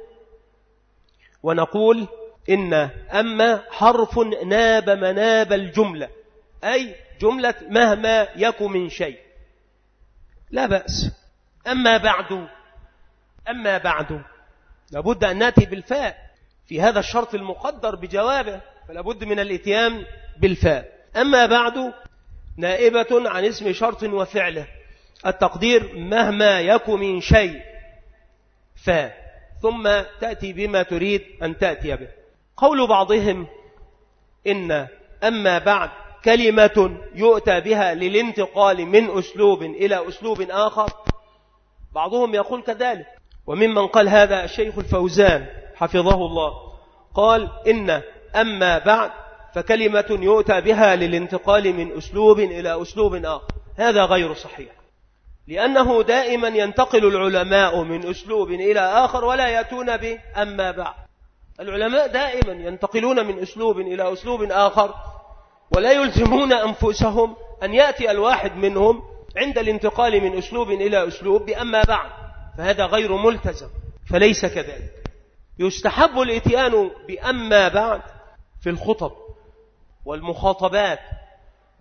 ونقول إن أما حرف ناب مناب الجملة، أي جملة مهما يكن من شيء، لا بأس. أما بعد أما بعد لابد أن نأتي بالفاء في هذا الشرط المقدر بجوابه، فلا بد من الاتيان بالفاء. أما بعد نائبة عن اسم شرط وفعله، التقدير مهما يكن من شيء فاء، ثم تأتي بما تريد أن تأتي به. قول بعضهم إن أما بعد كلمة يؤتى بها للانتقال من أسلوب إلى أسلوب آخر، بعضهم يقول كذلك، وممن قال هذا الشيخ الفوزان حفظه الله، قال إن أما بعد فكلمة يؤتى بها للانتقال من أسلوب إلى أسلوب آخر. هذا غير صحيح، لأنه دائما ينتقل العلماء من أسلوب إلى آخر ولا يأتون به أما بعد. العلماء دائما ينتقلون من أسلوب إلى أسلوب آخر، ولا يلزمون أنفسهم أن يأتي الواحد منهم عند الانتقال من أسلوب إلى أسلوب بأما بعد، فهذا غير ملتزم، فليس كذلك. يستحب الاتيان بأما بعد في الخطب والمخاطبات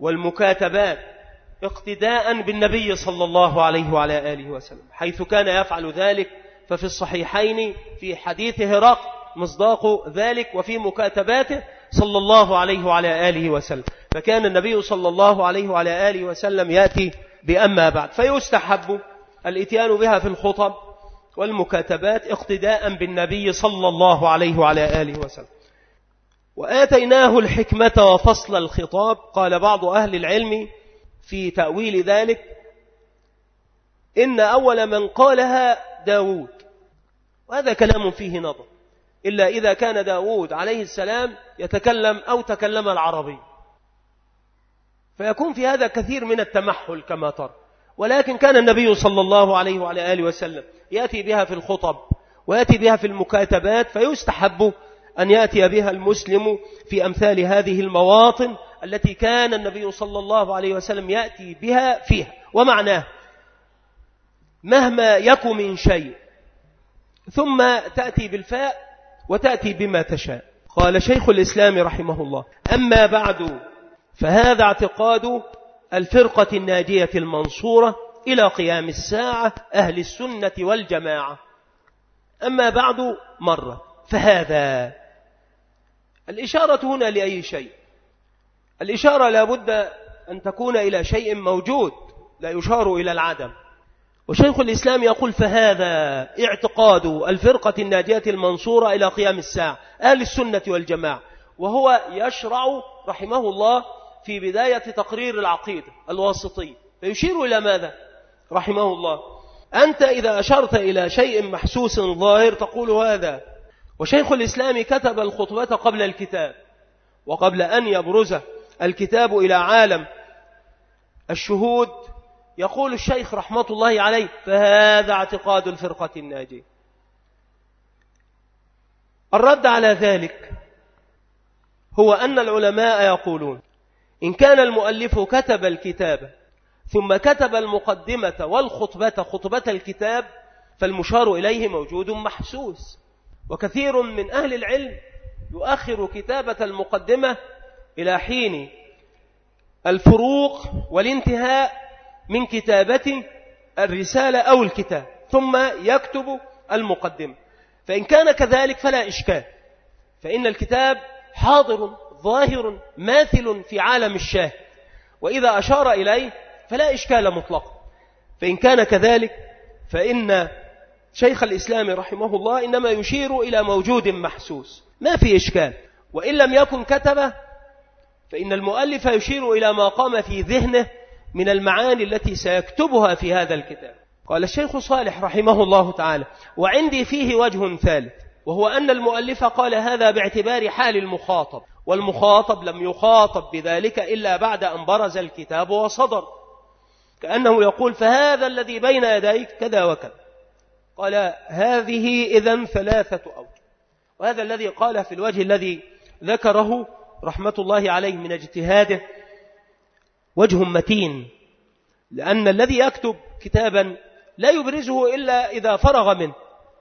والمكاتبات اقتداء بالنبي صلى الله عليه وعلى آله وسلم، حيث كان يفعل ذلك. ففي الصحيحين في حديث هرقل مصداق ذلك، وفي مكاتباته صلى الله عليه وعلى آله وسلم. فكان النبي صلى الله عليه وعلى آله وسلم يأتي بأما بعد، فيستحب الاتيان بها في الخطب والمكاتبات اقتداء بالنبي صلى الله عليه وعلى آله وسلم. وآتيناه الحكمة وفصل الخطاب. قال بعض أهل العلم في تأويل ذلك إن أول من قالها داود، وهذا كلام فيه نظر، إلا إذا كان داود عليه السلام يتكلم أو تكلم العربي، فيكون في هذا كثير من التمحل كما ترى. ولكن كان النبي صلى الله عليه وعلى آله وسلم يأتي بها في الخطب ويأتي بها في المكاتبات، فيستحب أن يأتي بها المسلم في أمثال هذه المواطن التي كان النبي صلى الله عليه وسلم يأتي بها فيها. ومعناه مهما يكن من شيء ثم تأتي بالفاء وتأتي بما تشاء. قال شيخ الإسلام رحمه الله: أما بعد فهذا اعتقاد الفرقة الناجية المنصورة إلى قيام الساعة أهل السنة والجماعة. أما بعد مرة، فهذا الإشارة هنا لأي شيء؟ الإشارة لابد أن تكون إلى شيء موجود، لا يشار إلى العدم. وشيخ الإسلام يقول: فهذا اعتقاد الفرقة الناجية المنصورة إلى قيام الساعة أهل السنة والجماعة. وهو يشرع رحمه الله في بداية تقرير العقيدة الواسطية، فيشير إلى ماذا رحمه الله؟ أنت إذا أشرت إلى شيء محسوس ظاهر تقول هذا. وشيخ الإسلام كتب الخطبة قبل الكتاب، وقبل أن يبرز الكتاب إلى عالم الشهود يقول الشيخ رحمة الله عليه: فهذا اعتقاد الفرقة الناجية. الرد على ذلك هو أن العلماء يقولون: إن كان المؤلف كتب الكتاب ثم كتب المقدمة والخطبة خطبة الكتاب، فالمشار إليه موجود محسوس. وكثير من أهل العلم يؤخر كتابة المقدمة إلى حين الفروق والانتهاء من كتابة الرسالة أو الكتاب، ثم يكتب المقدمة. فإن كان كذلك فلا إشكال، فإن الكتاب حاضر ظاهر ماثل في عالم الشاهد، وإذا أشار إليه فلا إشكال مطلقا. فإن كان كذلك فإن شيخ الإسلام رحمه الله إنما يشير إلى موجود محسوس، ما في إشكال. وإن لم يكن كتبه فإن المؤلف يشير إلى ما قام في ذهنه من المعاني التي سيكتبها في هذا الكتاب. قال الشيخ صالح رحمه الله تعالى: وعندي فيه وجه ثالث، وهو أن المؤلف قال هذا باعتبار حال المخاطب، والمخاطب لم يخاطب بذلك إلا بعد أن برز الكتاب وصدر، كأنه يقول: فهذا الذي بين يديك كذا وكذا. قال: هذه إذن ثلاثة أوجه. وهذا الذي قال في الوجه الذي ذكره رحمة الله عليه من اجتهاده وجه متين، لأن الذي يكتب كتابا لا يبرزه إلا إذا فرغ منه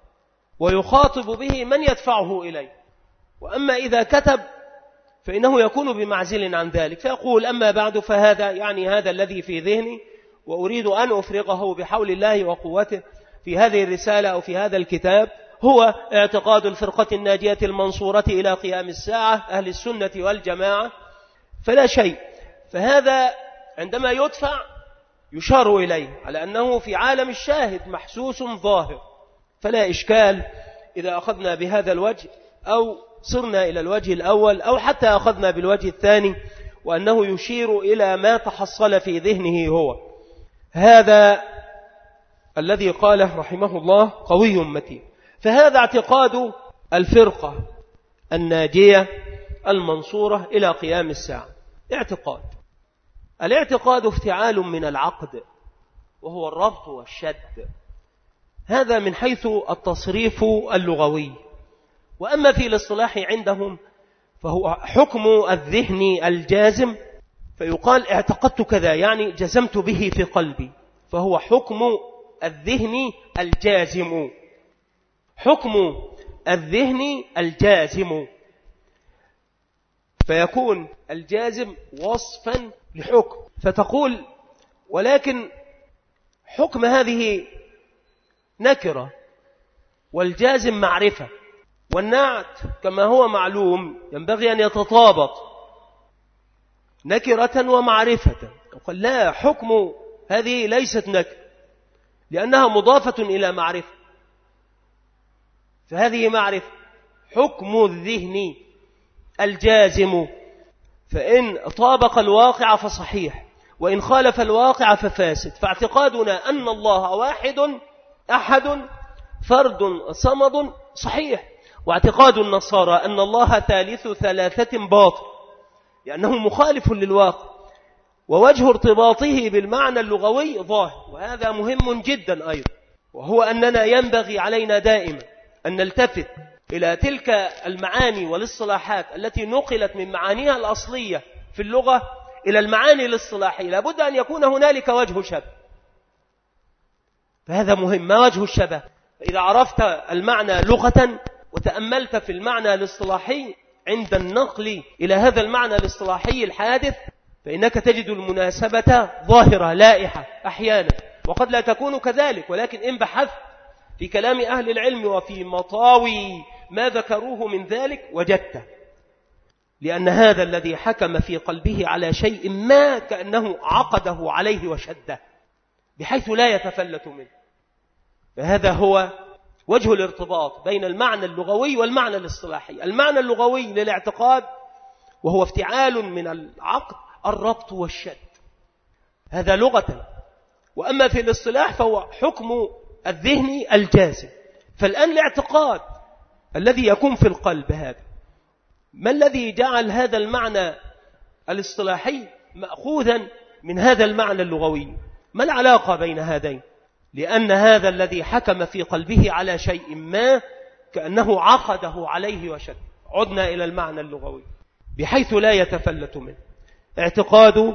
ويخاطب به من يدفعه إليه. وأما إذا كتب فإنه يكون بمعزل عن ذلك، فيقول: أما بعد فهذا، يعني هذا الذي في ذهني وأريد أن أفرغه بحول الله وقوته في هذه الرسالة أو في هذا الكتاب، هو اعتقاد الفرقة الناجية المنصورة إلى قيام الساعة أهل السنة والجماعة، فلا شيء. فهذا عندما يدفع يشار إليه على أنه في عالم الشاهد محسوس ظاهر، فلا إشكال إذا أخذنا بهذا الوجه أو صرنا إلى الوجه الأول أو حتى أخذنا بالوجه الثاني، وأنه يشير إلى ما تحصل في ذهنه هو. هذا الذي قاله رحمه الله قوي متين. فهذا اعتقاد الفرقة الناجية المنصورة إلى قيام الساعة. اعتقاد، الاعتقاد افتعال من العقد، وهو الربط والشد. هذا من حيث التصريف اللغوي. وأما في الاصطلاح عندهم فهو حكم الذهن الجازم، فيقال اعتقدت كذا يعني جزمت به في قلبي، فهو حكم الذهن الجازم، حكم الذهن الجازم. فيكون الجازم وصفا لحكم، فتقول ولكن حكم هذه نكرة والجازم معرفة، والنعت كما هو معلوم ينبغي أن يتطابق نكرة ومعرفة. قال لا، حكم هذه ليست نكرة لأنها مضافة إلى معرفة، فهذه معرفة. حكم الذهن الجازم، فإن طابق الواقع فصحيح، وإن خالف الواقع ففاسد. فاعتقادنا أن الله واحد أحد فرد صمد صحيح، واعتقاد النصارى أن الله ثالث ثلاثة باطل لأنه مخالف للواقع، ووجه ارتباطه بالمعنى اللغوي ظاهر، وهذا مهم جدا أيضا، وهو أننا ينبغي علينا دائما أن نلتفت إلى تلك المعاني والاصطلاحات التي نقلت من معانيها الأصلية في اللغة إلى المعاني الاصطلاحية. لابد أن يكون هنالك وجه شبه، فهذا مهم. ما وجه الشبه؟ إذا عرفت المعنى لغة وتأملت في المعنى الاصطلاحي عند النقل إلى هذا المعنى الاصطلاحي الحادث، فإنك تجد المناسبة ظاهرة لائحة أحيانا، وقد لا تكون كذلك، ولكن إن بحثت في كلام أهل العلم وفي مطاوي ما ذكروه من ذلك وجدته، لأن هذا الذي حكم في قلبه على شيء ما كأنه عقده عليه وشده بحيث لا يتفلت منه. فهذا هو وجه الارتباط بين المعنى اللغوي والمعنى الاصطلاحي. المعنى اللغوي للاعتقاد وهو افتعال من العقد الربط والشد، هذا لغة. وأما في الاصطلاح فهو حكم الذهن الجازم. فالآن الاعتقاد الذي يكون في القلب هذا، ما الذي جعل هذا المعنى الاصطلاحي مأخوذا من هذا المعنى اللغوي؟ ما العلاقة بين هذين؟ لأن هذا الذي حكم في قلبه على شيء ما كأنه عقده عليه وشد. عدنا إلى المعنى اللغوي بحيث لا يتفلت منه. اعتقاد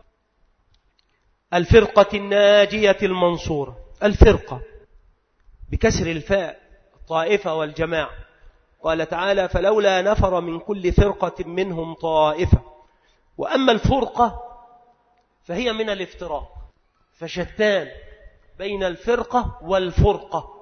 الفرقة الناجية المنصورة. الفرقة بكسر الفاء، الطائفة والجماعة. قال تعالى فلولا نفر من كل فرقة منهم طائفة. وأما الفرقة فهي من الافتراق، فشتان بين الفرقة والفرقة.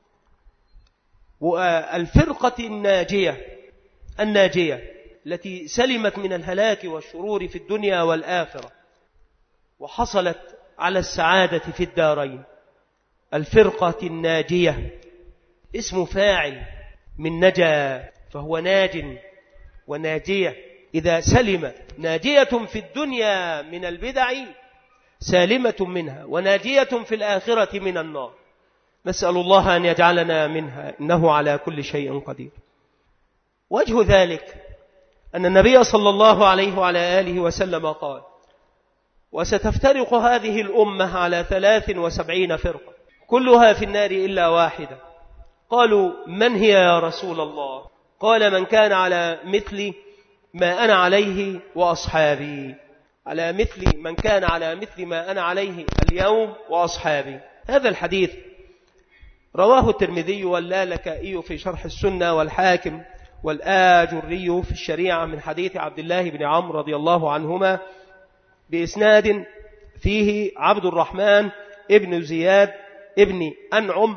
والفرقة الناجية الناجية التي سلمت من الهلاك والشرور في الدنيا والآخرة وحصلت على السعادة في الدارين. الفرقة الناجية اسم فاعل من نجا، فهو ناج وناجية. إذا سلم ناجية في الدنيا من البدع سالمة منها، وناجية في الآخرة من النار. نسأل الله أن يجعلنا منها، إنه على كل شيء قدير. وجه ذلك أن النبي صلى الله عليه وعلى آله وسلم قال وستفترق هذه الأمة على ثلاث وسبعين فرقة كلها في النار إلا واحدة. قالوا من هي يا رسول الله؟ قال من كان على مثل ما أنا عليه وأصحابي، على مثل من كان على مثل ما أنا عليه اليوم وأصحابي. هذا الحديث رواه الترمذي واللالكائي في شرح السنة، والحاكم والآجري في الشريعة من حديث عبد الله بن عمرو رضي الله عنهما بإسناد فيه عبد الرحمن ابن زياد ابن أنعم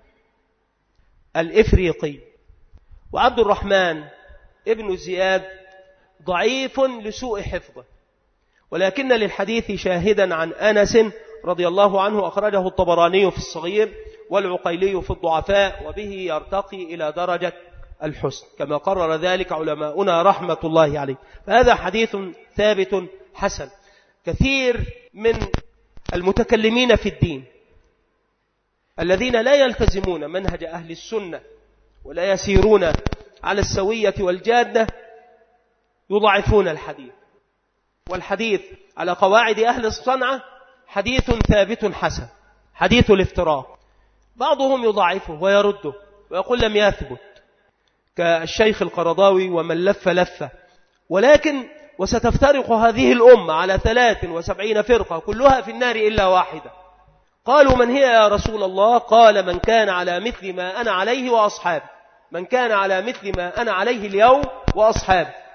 الإفريقي. وعبد الرحمن ابن زياد ضعيف لسوء حفظه، ولكن للحديث شاهدا عن أنس رضي الله عنه أخرجه الطبراني في الصغير والعقيلي في الضعفاء، وبه يرتقي إلى درجة الحسن كما قرر ذلك علماؤنا رحمة الله عليه. فهذا حديث ثابت حسن. كثير من المتكلمين في الدين الذين لا يلتزمون منهج أهل السنة ولا يسيرون على السوية والجادة يضعفون الحديث. والحديث على قواعد أهل الصنعة حديث ثابت حسن، حديث الافتراق. بعضهم يضعفه ويرده ويقول لم يثبت، كالشيخ القرضاوي ومن لف لفة. ولكن وستفترق هذه الأمة على ثلاث وسبعين فرقة كلها في النار إلا واحدة. قالوا من هي يا رسول الله؟ قال من كان على مثل ما أنا عليه وأصحابي، من كان على مثل ما أنا عليه اليوم وأصحابي.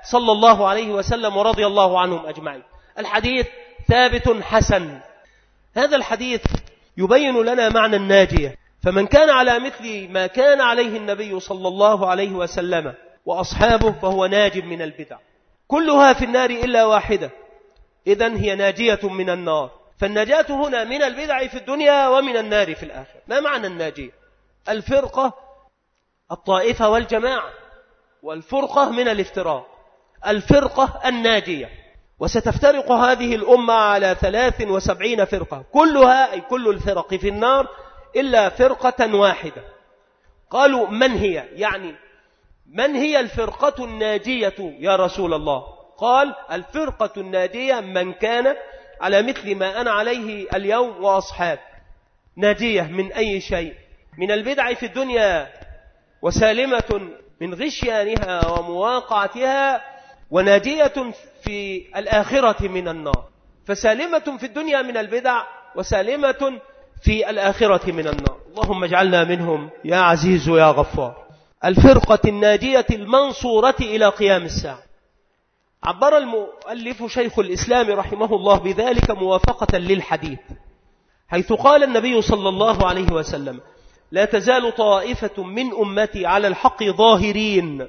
صلى الله عليه وسلم ورضي الله عنهم أجمعين. الحديث ثابت حسن. هذا الحديث يبين لنا معنى الناجية، فمن كان على مثل ما كان عليه النبي صلى الله عليه وسلم وأصحابه فهو ناج من البدع. كلها في النار إلا واحدة، إذن هي ناجية من النار. فالنجاة هنا من البدع في الدنيا ومن النار في الآخرة. ما معنى الناجية؟ الفرقة الطائفة والجماعة، والفرقة من الافتراق. الفرقة الناجية. وستفترق هذه الأمة على ثلاث وسبعين فرقة، كلها أي كل الفرق في النار إلا فرقة واحدة. قالوا من هي؟ يعني من هي الفرقة الناجية يا رسول الله؟ قال الفرقة الناجية من كان على مثل ما أنا عليه اليوم وأصحاب. ناجية من أي شيء؟ من البدع في الدنيا، وسالمة من غشيانها ومواقعتها، وناجية في الآخرة من النار. فسالمة في الدنيا من البدع، وسالمة في الآخرة من النار. اللهم اجعلنا منهم يا عزيز يا غفار. الفرقة الناجية المنصورة إلى قيام الساعة. عبر المؤلف شيخ الإسلام رحمه الله بذلك موافقة للحديث، حيث قال النبي صلى الله عليه وسلم: لا تزال طائفة من أمتي على الحق ظاهرين.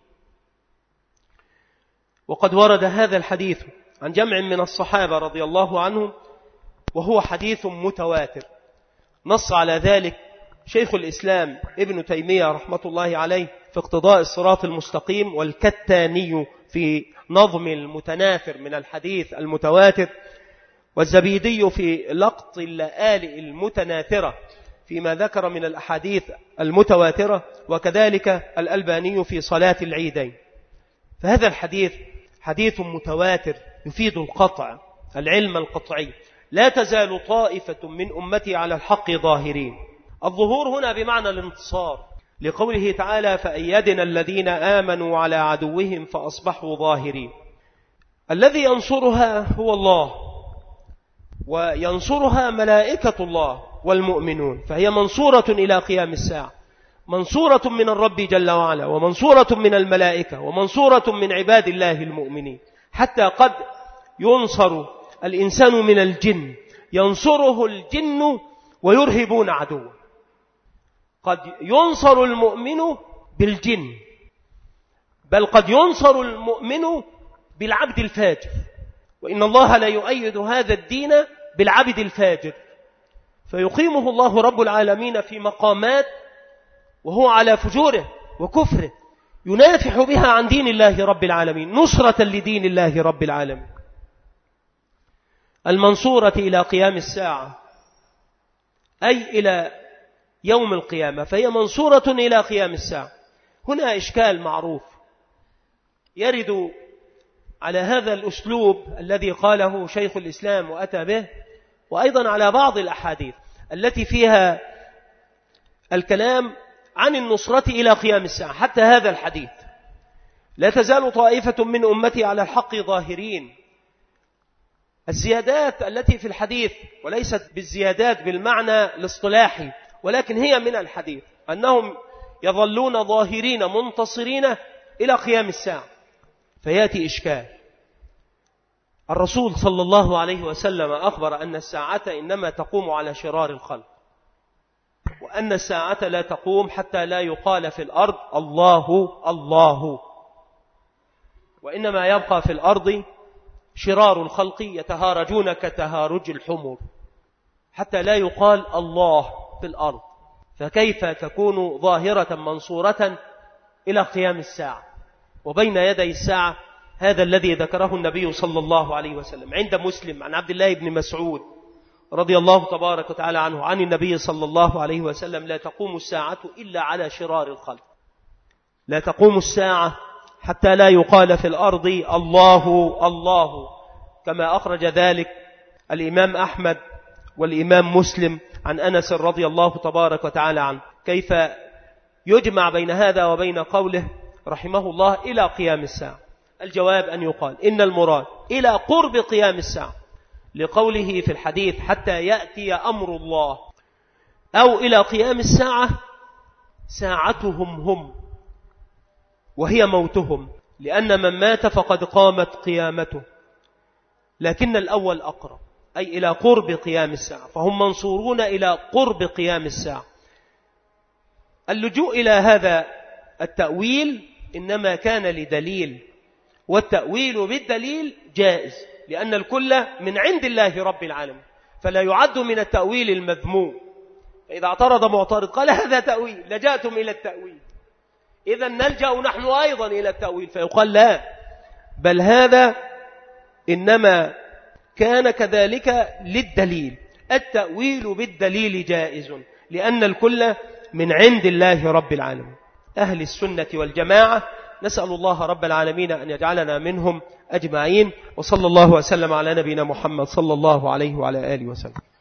وقد ورد هذا الحديث عن جمع من الصحابة رضي الله عنهم، وهو حديث متواتر. نص على ذلك شيخ الإسلام ابن تيمية رحمة الله عليه في اقتضاء الصراط المستقيم، والكتاني في نظم المتناثر من الحديث المتواتر، والزبيدي في لقط اللآلئ المتناثرة فيما ذكر من الأحاديث المتواترة، وكذلك الألباني في صلاة العيدين. فهذا الحديث حديث متواتر يفيد القطع، العلم القطعي. لا تزال طائفة من أمتي على الحق ظاهرين. الظهور هنا بمعنى الانتصار، لقوله تعالى: فأيدنا الذين آمنوا على عدوهم فأصبحوا ظاهرين. الذي ينصرها هو الله، وينصرها ملائكة الله والمؤمنون، فهي منصورة إلى قيام الساعة، منصورة من الرب جل وعلا، ومنصورة من الملائكة، ومنصورة من عباد الله المؤمنين. حتى قد ينصر الإنسان من الجن، ينصره الجن ويرهبون عدوه. قد ينصر المؤمن بالجن، بل قد ينصر المؤمن بالعبد الفاجر، وإن الله لا يؤيد هذا الدين بالعبد الفاجر، فيقيمه الله رب العالمين في مقامات وهو على فجوره وكفره، ينافح بها عن دين الله رب العالمين، نصرة لدين الله رب العالمين. المنصورة إلى قيام الساعة أي إلى يوم القيامة، فهي منصورة إلى قيام الساعة. هنا إشكال معروف يرد على هذا الأسلوب الذي قاله شيخ الإسلام وأتى به، وأيضا على بعض الأحاديث التي فيها الكلام عن النصرة إلى قيام الساعة. حتى هذا الحديث: لا تزال طائفة من أمتي على الحق ظاهرين. الزيادات التي في الحديث، وليست بالزيادات بالمعنى الاصطلاحي، ولكن هي من الحديث، أنهم يظلون ظاهرين منتصرين إلى قيام الساعة. فيأتي إشكال. الرسول صلى الله عليه وسلم أخبر أن الساعة إنما تقوم على شرار الخلق، وأن الساعة لا تقوم حتى لا يقال في الأرض الله الله، وإنما يبقى في الأرض شرار الخلق يتهارجون كتهارج الحمر، حتى لا يقال الله في الأرض. فكيف تكون ظاهرة منصورة إلى قيام الساعة؟ وبين يدي الساعة هذا الذي ذكره النبي صلى الله عليه وسلم عند مسلم عن عبد الله بن مسعود رضي الله تبارك وتعالى عنه عن النبي صلى الله عليه وسلم: لا تقوم الساعة إلا على شرار الخلق. لا تقوم الساعة حتى لا يقال في الأرض الله الله، كما أخرج ذلك الإمام أحمد والإمام مسلم عن أنس رضي الله تبارك وتعالى عنه. كيف يجمع بين هذا وبين قوله رحمه الله إلى قيام الساعة؟ الجواب أن يقال إن المراد إلى قرب قيام الساعة، لقوله في الحديث: حتى يأتي أمر الله، أو إلى قيام الساعة ساعتهم هم، وهي موتهم، لأن من مات فقد قامت قيامته، لكن الأول أقرب، أي إلى قرب قيام الساعة، فهم منصورون إلى قرب قيام الساعة. اللجوء إلى هذا التأويل إنما كان لدليل، والتأويل بالدليل جائز، لأن الكل من عند الله رب العالمين، فلا يعد من التأويل المذموم. إذا اعترض معترض قال هذا تأويل، لجأتم إلى التأويل، إذا نلجأ نحن أيضا إلى التأويل، فيقال لا، بل هذا إنما كان كذلك للدليل. التأويل بالدليل جائز، لأن الكل من عند الله رب العالمين. أهل السنة والجماعة، نسأل الله رب العالمين أن يجعلنا منهم أجمعين، وصلى الله وسلم على نبينا محمد صلى الله عليه وعلى آله وسلم.